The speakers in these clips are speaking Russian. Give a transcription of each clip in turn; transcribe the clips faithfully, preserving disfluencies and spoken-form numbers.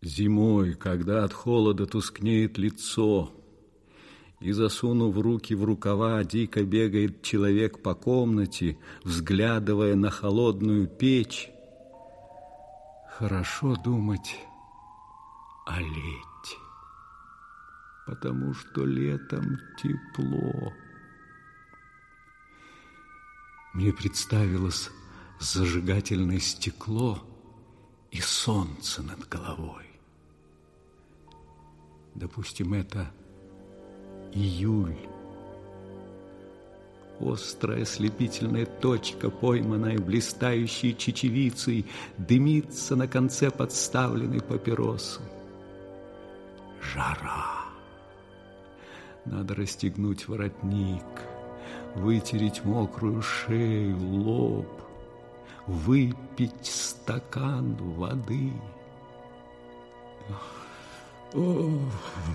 Зимой, когда от холода тускнеет лицо, и, засунув руки в рукава, дико бегает человек по комнате, взглядывая на холодную печь, хорошо думать о лете, потому что летом тепло. Мне представилось зажигательное стекло и солнце над головой. Допустим, это июль. Острая слепительная точка, пойманная блистающей чечевицей, дымится на конце подставленной папиросы. Жара. Надо расстегнуть воротник, вытереть мокрую шею, лоб, выпить стакан воды. Ох.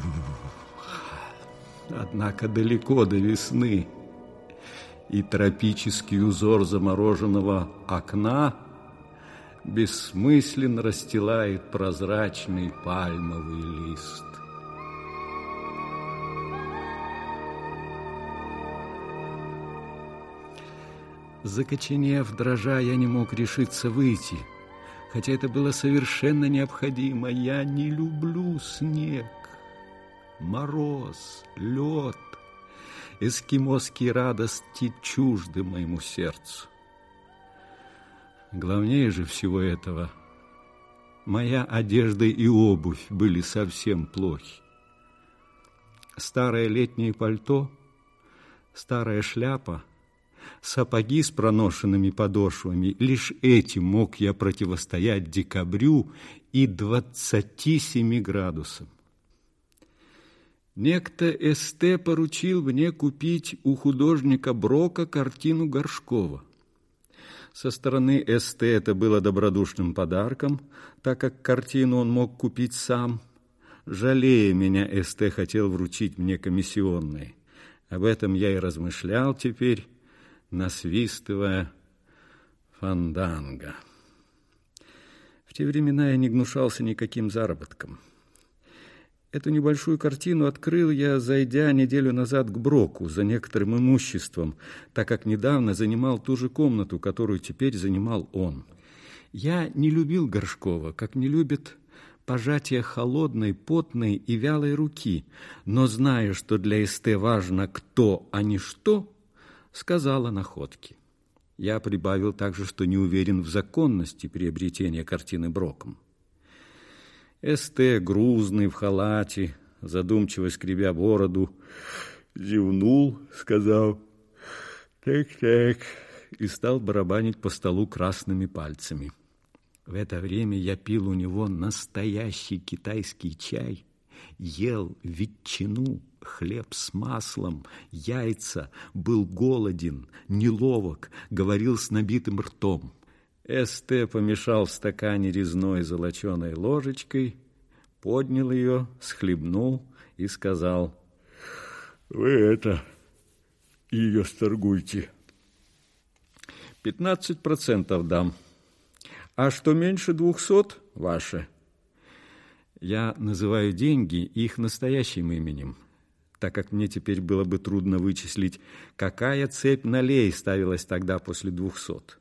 Однако далеко до весны, и тропический узор замороженного окна бессмысленно расстилает прозрачный пальмовый лист. Закоченев, дрожа, я не мог решиться выйти, хотя это было совершенно необходимо. Я не люблю снег, мороз, лед, эскимосские радости чужды моему сердцу. Главнее же всего этого, моя одежда и обувь были совсем плохи. Старое летнее пальто, старая шляпа, сапоги с проношенными подошвами. Лишь этим мог я противостоять декабрю и двадцати семи градусам. Некто Эсте поручил мне купить у художника Брока картину Горшкова. Со стороны Эсте это было добродушным подарком, так как картину он мог купить сам. Жалея меня, Эсте хотел вручить мне комиссионные. Об этом я и размышлял теперь, насвистывая фанданго. В те времена я не гнушался никаким заработком. Эту небольшую картину открыл я, зайдя неделю назад к Броку за некоторым имуществом, так как недавно занимал ту же комнату, которую теперь занимал он. Я не любил Горшкова, как не любит пожатие холодной, потной и вялой руки, но, зная, что для Эсте важно кто, а не что, сказал о находке. Я прибавил также, что не уверен в законности приобретения картины Броком. Эсте, грузный, в халате, задумчиво скребя бороду, зевнул, сказал «так-так» и стал барабанить по столу красными пальцами. В это время я пил у него настоящий китайский чай, ел ветчину, хлеб с маслом, яйца, был голоден, неловок, говорил с набитым ртом. Эсте помешал в стакане резной золоченой ложечкой, поднял ее, схлебнул и сказал: «Вы это, ее сторгуйте». «Пятнадцать процентов дам. А что меньше двухсот, ваше». Я называю деньги их настоящим именем, так как мне теперь было бы трудно вычислить, какая цепь налей ставилась тогда после двухсот.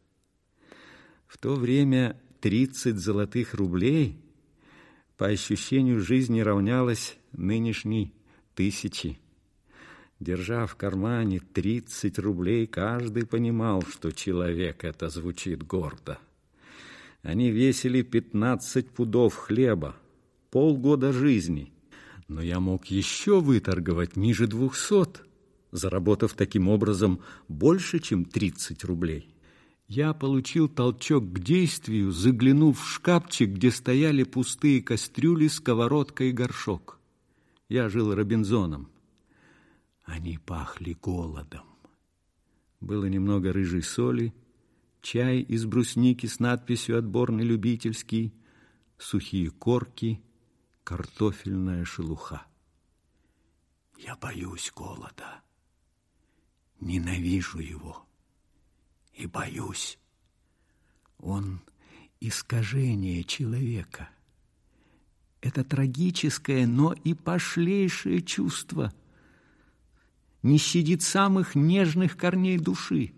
В то время тридцать золотых рублей по ощущению жизни равнялось нынешней тысячи. Держа в кармане тридцать рублей, каждый понимал, что человек это звучит гордо. Они весили пятнадцать пудов хлеба, полгода жизни. Но я мог еще выторговать ниже двухсот, заработав таким образом больше, чем тридцать рублей. Я получил толчок к действию, заглянув в шкафчик, где стояли пустые кастрюли, сковородка и горшок. Я жил Робинзоном. Они пахли голодом. Было немного рыжей соли, чай из брусники с надписью «Отборный любительский», сухие корки, картофельная шелуха. Я боюсь голода, ненавижу его и боюсь. Он искажение человека. Это трагическое, но и пошлейшее чувство. Не щадит самых нежных корней души.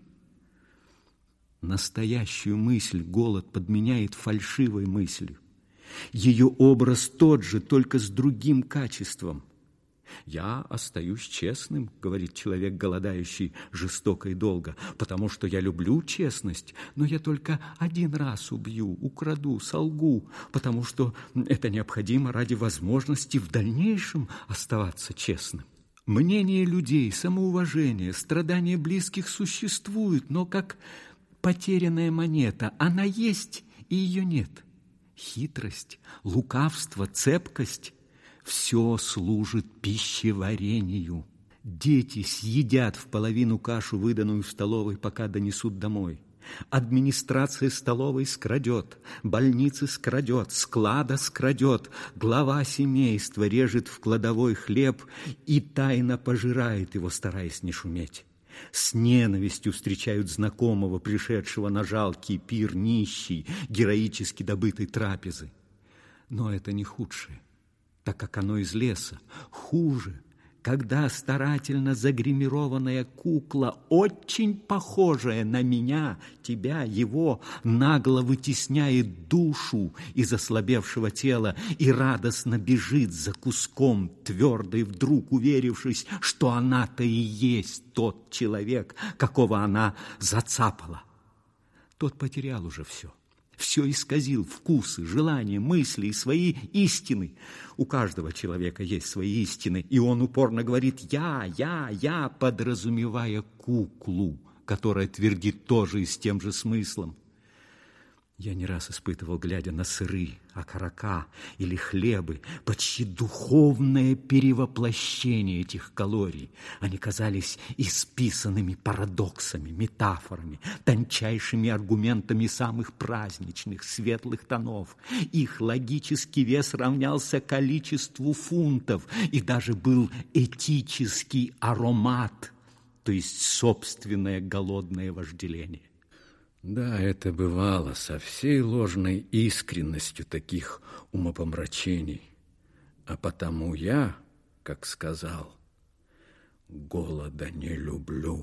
Настоящую мысль голод подменяет фальшивой мыслью. Ее образ тот же, только с другим качеством. «Я остаюсь честным, — говорит человек, голодающий жестоко и долго, — потому что я люблю честность, но я только один раз убью, украду, солгу, потому что это необходимо ради возможности в дальнейшем оставаться честным». Мнение людей, самоуважение, страдания близких существуют, но как потерянная монета, она есть и ее нет. Хитрость, лукавство, цепкость — все служит пищеварению. Дети съедят в половину кашу, выданную в столовой, пока донесут домой. Администрация столовой скрадет, больницы скрадет, склада скрадет, глава семейства режет в кладовой хлеб и тайно пожирает его, стараясь не шуметь. С ненавистью встречают знакомого, пришедшего на жалкий пир нищий, героически добытой трапезы. Но это не худшее, так как оно из леса. Хуже, когда старательно загримированная кукла, очень похожая на меня, тебя, его, нагло вытесняет душу из ослабевшего тела и радостно бежит за куском твердой, вдруг уверившись, что она-то и есть тот человек, какого она зацапала. Тот потерял уже все. Все исказил: вкусы, желания, мысли и свои истины. У каждого человека есть свои истины, и он упорно говорит «я, я, я», подразумевая куклу, которая твердит тоже и с тем же смыслом. Я не раз испытывал, глядя на сыры, окорока или хлебы, почти духовное перевоплощение этих калорий. Они казались исписанными парадоксами, метафорами, тончайшими аргументами самых праздничных, светлых тонов. Их логический вес равнялся количеству фунтов, и даже был этический аромат, то есть собственное голодное вожделение. Да, это бывало со всей ложной искренностью таких умопомрачений. А потому я, как сказал, голода не люблю.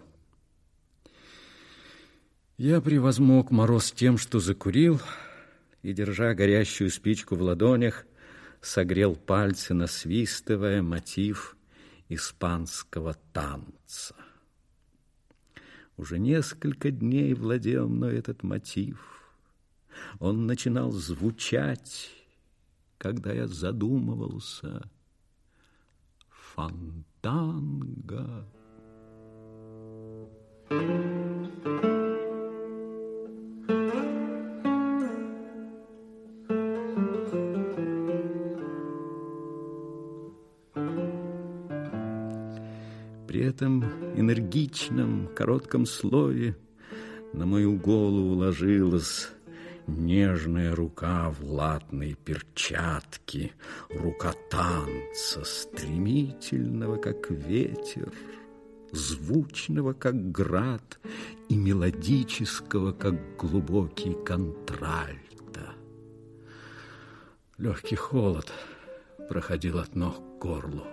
Я превозмог мороз тем, что закурил, и, держа горящую спичку в ладонях, согрел пальцы, насвистывая мотив испанского танца. Уже несколько дней владел мной этот мотив. Он начинал звучать, когда я задумывался. Фантанго. При этом энергичном, коротком слове на мою голову ложилась нежная рука в латной перчатке, рука танца, стремительного, как ветер, звучного, как град, и мелодического, как глубокий контральто. Легкий холод проходил от ног к горлу.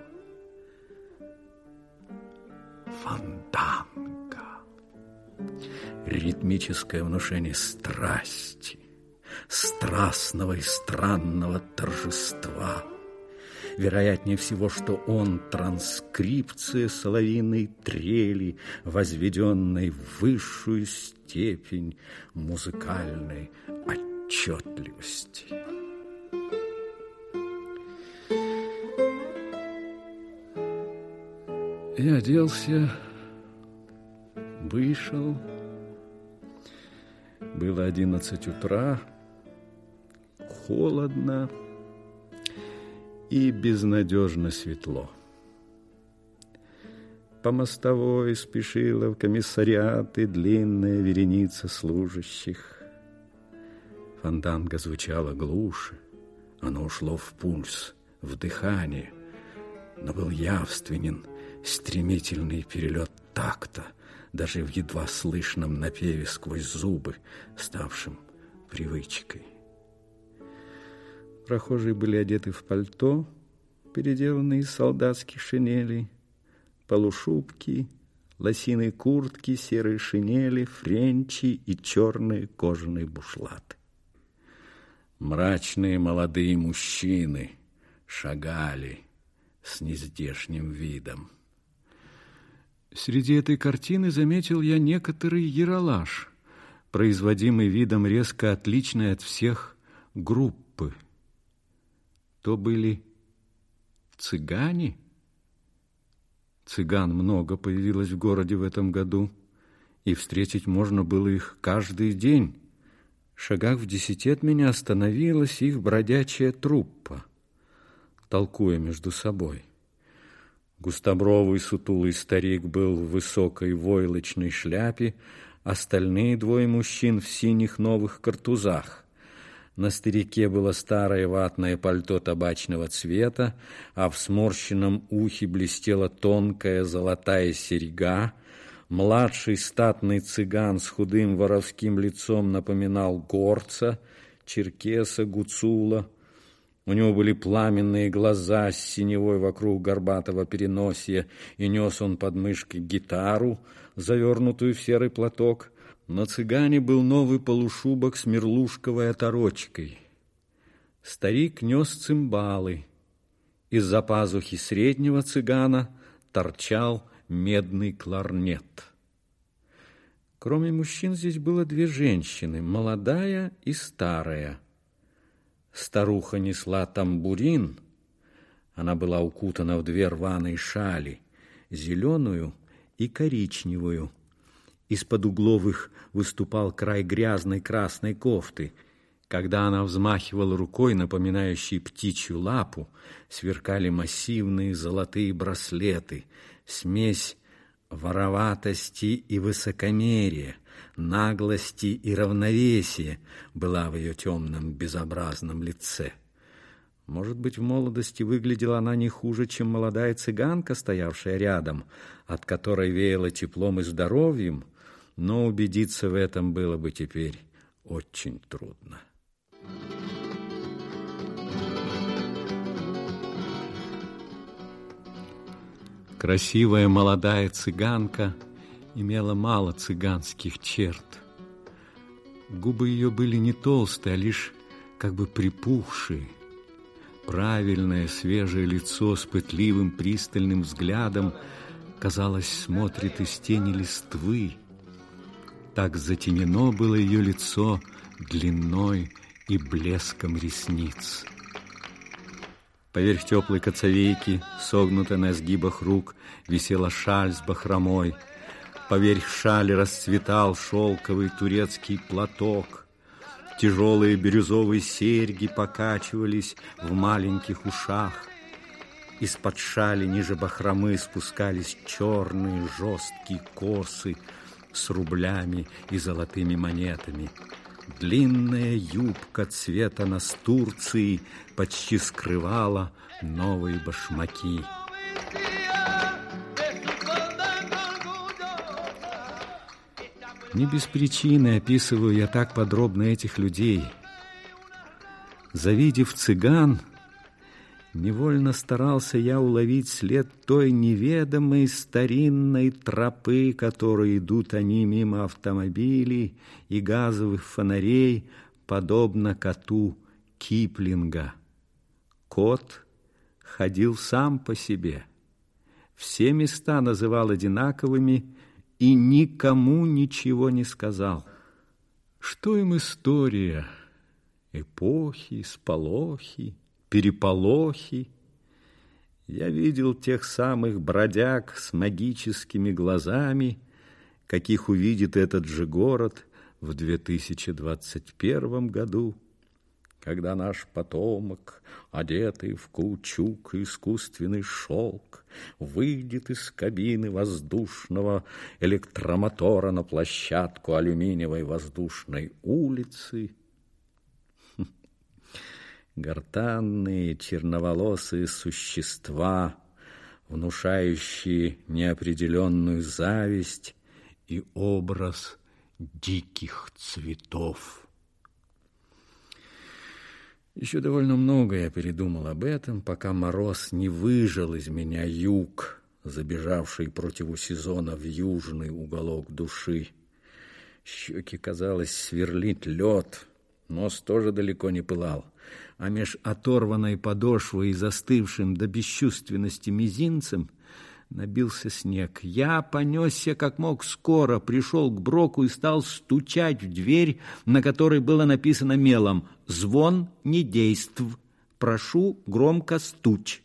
Фантанго. Ритмическое внушение страсти, страстного и странного торжества. Вероятнее всего, что он транскрипция соловьиной трели, возведенной в высшую степень музыкальной отчетливости. Я оделся, вышел. Было одиннадцать утра, холодно и безнадежно светло. По мостовой спешила в комиссариат и длинная вереница служащих. Фантанго звучало глуше, оно ушло в пульс, в дыхание, но был явственен стремительный перелет такта, даже в едва слышном напеве сквозь зубы, ставшим привычкой. Прохожие были одеты в пальто, переделанные из солдатских шинелей, полушубки, лосиные куртки, серые шинели, френчи и черные кожаные бушлаты. Мрачные молодые мужчины шагали с нездешним видом. Среди этой картины заметил я некоторый яролаж, производимый видом резко отличной от всех группы. То были цыгане. Цыган много появилось в городе в этом году, и встретить можно было их каждый день. В шагах в десяти от меня остановилась их бродячая труппа, толкуя между собой. Густобровый сутулый старик был в высокой войлочной шляпе, остальные двое мужчин в синих новых картузах. На старике было старое ватное пальто табачного цвета, а в сморщенном ухе блестела тонкая золотая серьга. Младший статный цыган с худым воровским лицом напоминал горца, черкеса, гуцула. У него были пламенные глаза с синевой вокруг горбатого переносия, и нес он под мышкой гитару, завернутую в серый платок. На цыгане был новый полушубок с мерлушковой оторочкой. Старик нес цимбалы. Из-за пазухи среднего цыгана торчал медный кларнет. Кроме мужчин здесь было две женщины, молодая и старая. Старуха несла тамбурин. Она была укутана в две рваные шали, зеленую и коричневую. Из-под угловых выступал край грязной красной кофты. Когда она взмахивала рукой, напоминающей птичью лапу, сверкали массивные золотые браслеты, смесь вороватости и высокомерия, наглости и равновесия была в ее темном безобразном лице. Может быть, в молодости выглядела она не хуже, чем молодая цыганка, стоявшая рядом, от которой веяло теплом и здоровьем, но убедиться в этом было бы теперь очень трудно. Красивая молодая цыганка имела мало цыганских черт. Губы ее были не толстые, а лишь как бы припухшие. Правильное свежее лицо с пытливым пристальным взглядом, казалось, смотрит из тени листвы. Так затемнено было ее лицо длиной и блеском ресниц. Поверх теплой коцовейки, согнутой на сгибах рук, висела шаль с бахромой. Поверх шали расцветал шелковый турецкий платок. Тяжелые бирюзовые серьги покачивались в маленьких ушах. Из-под шали ниже бахромы спускались черные жесткие косы с рублями и золотыми монетами. Длинная юбка цвета настурции почти скрывала новые башмаки. Не без причины описываю я так подробно этих людей. Завидев цыган, невольно старался я уловить след той неведомой старинной тропы, которой идут они мимо автомобилей и газовых фонарей, подобно коту Киплинга. Кот ходил сам по себе, все места называл одинаковыми и никому ничего не сказал. Что им история? Эпохи, сполохи, переполохи. Я видел тех самых бродяг с магическими глазами, каких увидит этот же город в две тысячи двадцать первом году, когда наш потомок, одетый в каучук и искусственный шелк, выйдет из кабины воздушного электромотора на площадку алюминиевой воздушной улицы. Гортанные черноволосые существа, внушающие неопределенную зависть и образ диких цветов. Еще довольно много я передумал об этом, пока мороз не выжал из меня юг, забежавший против сезона в южный уголок души. Щеки, казалось, сверлит лед, нос тоже далеко не пылал, а меж оторванной подошвой и застывшим до бесчувственности мизинцем набился снег. Я понесся как мог скоро, пришел к Броку и стал стучать в дверь, на которой было написано мелом: «Звон не действ. Прошу, громко стуч».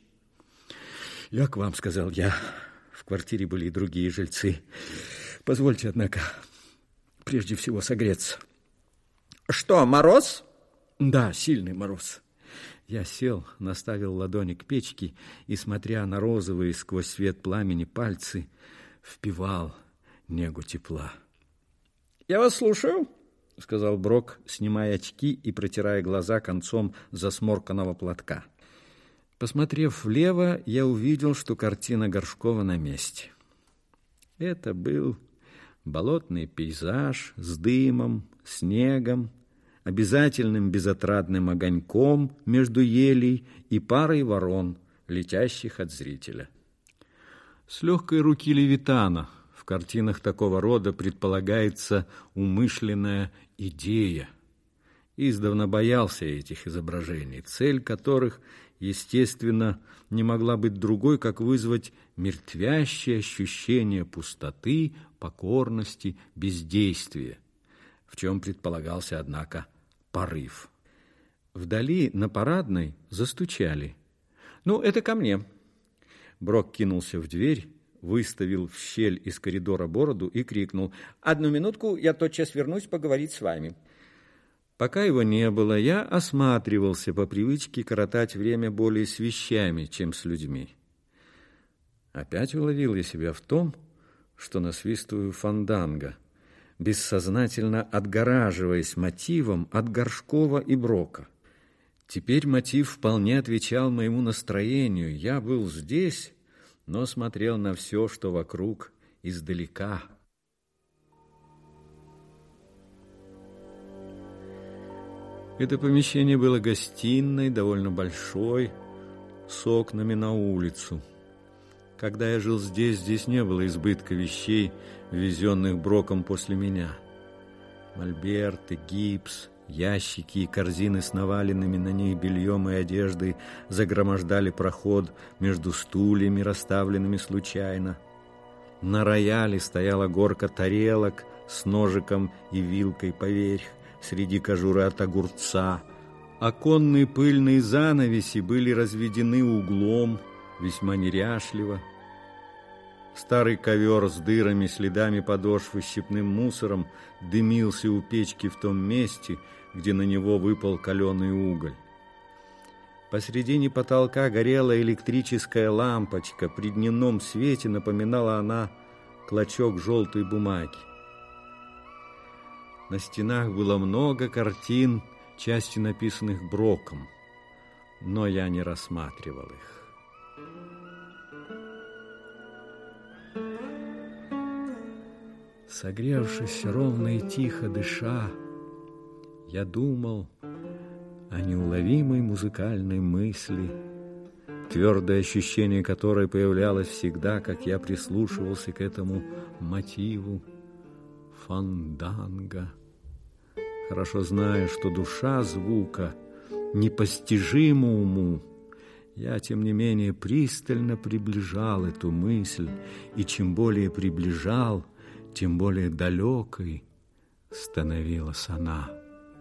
«Я к вам», — сказал я. В квартире были и другие жильцы. «Позвольте, однако, прежде всего согреться». «Что, мороз?» «Да, сильный мороз». Я сел, наставил ладони к печке и, смотря на розовые сквозь свет пламени пальцы, впивал негу тепла. «Я вас слушаю», — сказал Брок, снимая очки и протирая глаза концом засморканного платка. Посмотрев влево, я увидел, что картина Горшкова на месте. Это был болотный пейзаж с дымом, снегом, обязательным безотрадным огоньком между елей и парой ворон, летящих от зрителя. С легкой руки Левитана в картинах такого рода предполагается умышленная идея. Издавна боялся этих изображений, цель которых, естественно, не могла быть другой, как вызвать мертвящее ощущение пустоты, покорности, бездействия, в чем предполагался, однако, порыв. Вдали на Парадной застучали. «Ну, это ко мне». Брок кинулся в дверь, выставил в щель из коридора бороду и крикнул: «Одну минутку, я тотчас вернусь поговорить с вами». Пока его не было, я осматривался по привычке коротать время более с вещами, чем с людьми. Опять уловил я себя в том, что насвистываю фанданго, бессознательно отгораживаясь мотивом от Горшкова и Брока. Теперь мотив вполне отвечал моему настроению. Я был здесь, но смотрел на все, что вокруг, издалека. Это помещение было гостиной, довольно большой, с окнами на улицу. Когда я жил здесь, здесь не было избытка вещей, ввезенных Броком после меня. Мольберты, гипс, ящики и корзины с наваленными на них бельем и одеждой загромождали проход между стульями, расставленными случайно. На рояле стояла горка тарелок с ножиком и вилкой поверх, среди кожуры от огурца. Оконные пыльные занавеси были разведены углом, весьма неряшливо. Старый ковер с дырами, следами подошв и щепным мусором дымился у печки в том месте, где на него выпал каленый уголь. Посредине потолка горела электрическая лампочка. При дневном свете напоминала она клочок желтой бумаги. На стенах было много картин, частью написанных Броком, но я не рассматривал их. Согревшись, ровно и тихо дыша, я думал о неуловимой музыкальной мысли, твердое ощущение которой появлялось всегда, как я прислушивался к этому мотиву фанданго, хорошо зная, что душа звука непостижима уму. Я, тем не менее, пристально приближал эту мысль, и чем более приближал, тем более далекой становилась она.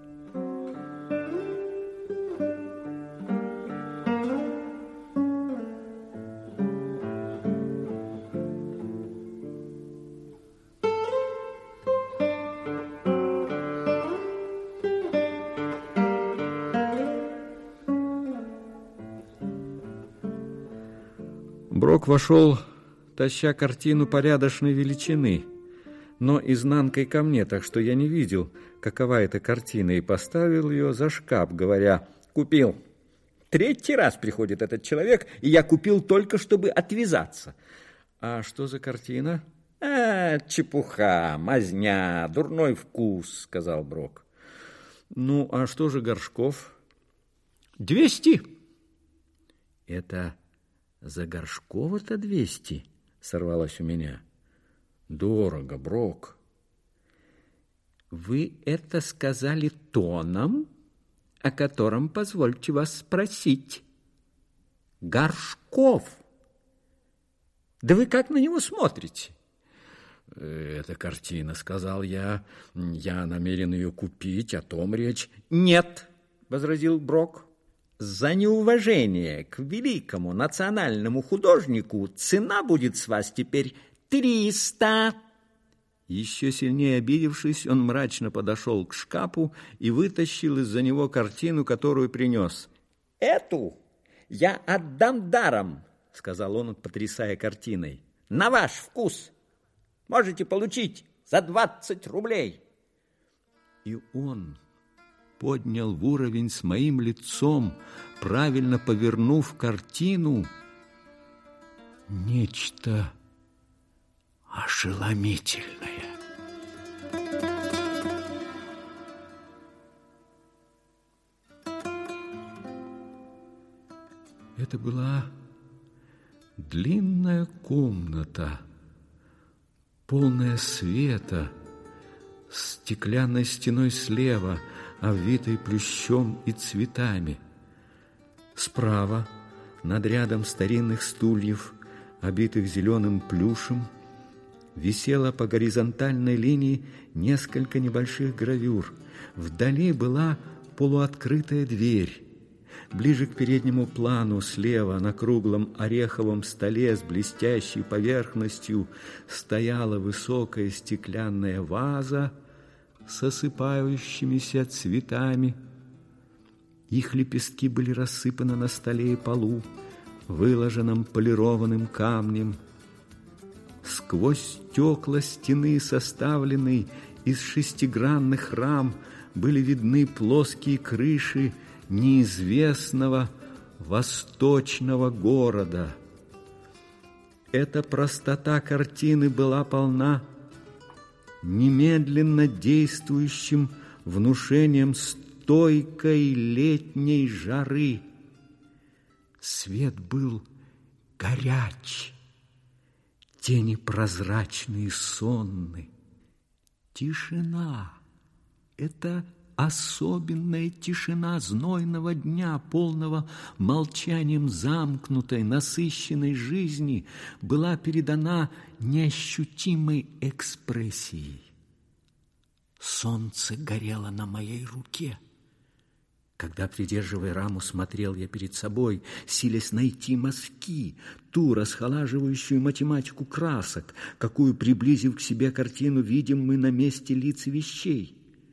Брок вошел, таща картину порядочной величины, но изнанкой ко мне, так что я не видел, какова эта картина, и поставил ее за шкаф, говоря: «Купил. Третий раз приходит этот человек, и я купил только, чтобы отвязаться». «А что за картина?» «А, чепуха, мазня, дурной вкус», — сказал Брок. «Ну, а что же Горшков?» Двести. Это за Горшкова-то двести? Сорвалось у меня. Дорого, Брок. Вы это сказали тоном, о котором позвольте вас спросить. Горшков. Да вы как на него смотрите? Это картина, сказал я. Я намерен ее купить, о том речь. Нет, возразил Брок. За неуважение к великому национальному художнику цена будет с вас теперь триста. Еще сильнее обидевшись, он мрачно подошел к шкафу и вытащил из-за него картину, которую принес. Эту я отдам даром, сказал он, потрясая картиной. На ваш вкус. Можете получить за двадцать рублей. И он поднял в уровень с моим лицом, правильно повернув картину, нечто ошеломительное. Это была длинная комната, полная света, с стеклянной стеной слева, обвитой плющом и цветами. Справа, над рядом старинных стульев, обитых зеленым плюшем, висело по горизонтальной линии несколько небольших гравюр. Вдали была полуоткрытая дверь. Ближе к переднему плану, слева, на круглом ореховом столе с блестящей поверхностью, стояла высокая стеклянная ваза с осыпающимися цветами. Их лепестки были рассыпаны на столе и полу, выложенном полированным камнем. Сквозь стекла стены, составленной из шестигранных рам, были видны плоские крыши неизвестного восточного города. Эта простота картины была полна немедленно действующим внушением стойкой летней жары. Свет был горяч, тени прозрачные, сонны. Тишина — это особенная тишина знойного дня, полного молчанием замкнутой, насыщенной жизни, была передана неощутимой экспрессией. Солнце горело на моей руке. Когда, придерживая раму, смотрел я перед собой, силясь найти мазки, ту расхолаживающую математику красок, какую, приблизив к себе картину, видим мы на месте лиц и вещей.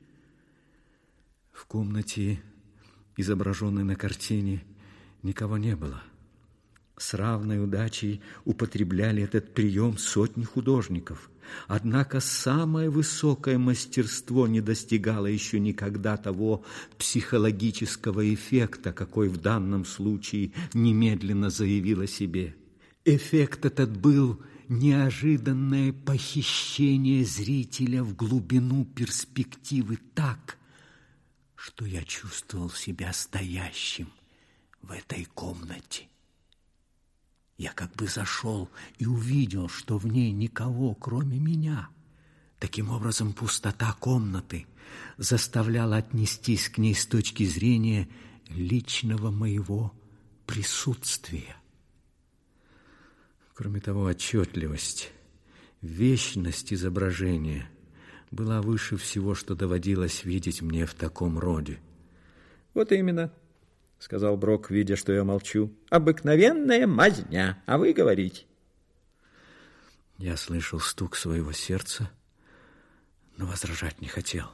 В комнате, изображенной на картине, никого не было. С равной удачей употребляли этот прием сотни художников. Однако самое высокое мастерство не достигало еще никогда того психологического эффекта, какой в данном случае немедленно заявил о себе. Эффект этот был неожиданное похищение зрителя в глубину перспективы так, что я чувствовал себя стоящим в этой комнате. Я как бы зашел и увидел, что в ней никого, кроме меня. Таким образом, пустота комнаты заставляла отнестись к ней с точки зрения личного моего присутствия. Кроме того, отчетливость, вечность изображения была выше всего, что доводилось видеть мне в таком роде. Вот именно, сказал Брок, видя, что я молчу. Обыкновенная мазня, а вы говорите. Я слышал стук своего сердца, но возражать не хотел.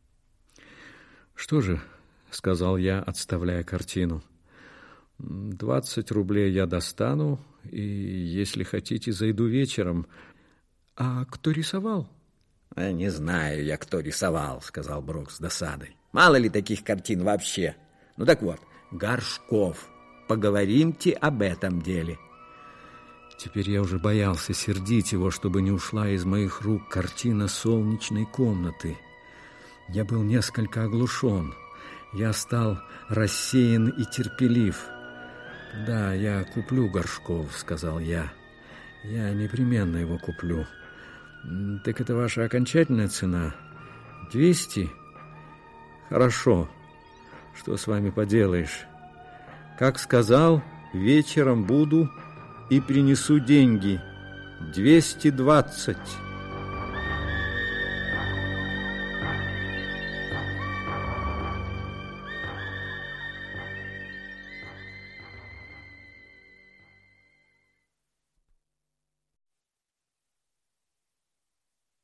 Что же, сказал я, отставляя картину, двадцать рублей я достану, и, если хотите, зайду вечером. А кто рисовал? Не знаю я, кто рисовал, сказал Брок с досадой. Мало ли таких картин вообще. Ну так вот, Горшков. Поговоримте об этом деле. Теперь я уже боялся сердить его, чтобы не ушла из моих рук картина солнечной комнаты. Я был несколько оглушен. я стал рассеян и терпелив. «Да, я куплю Горшков», — сказал я. «Я непременно его куплю». «Так это ваша окончательная цена? Двести? Хорошо. Что с вами поделаешь? Как сказал, вечером буду и принесу деньги. Двести двадцать».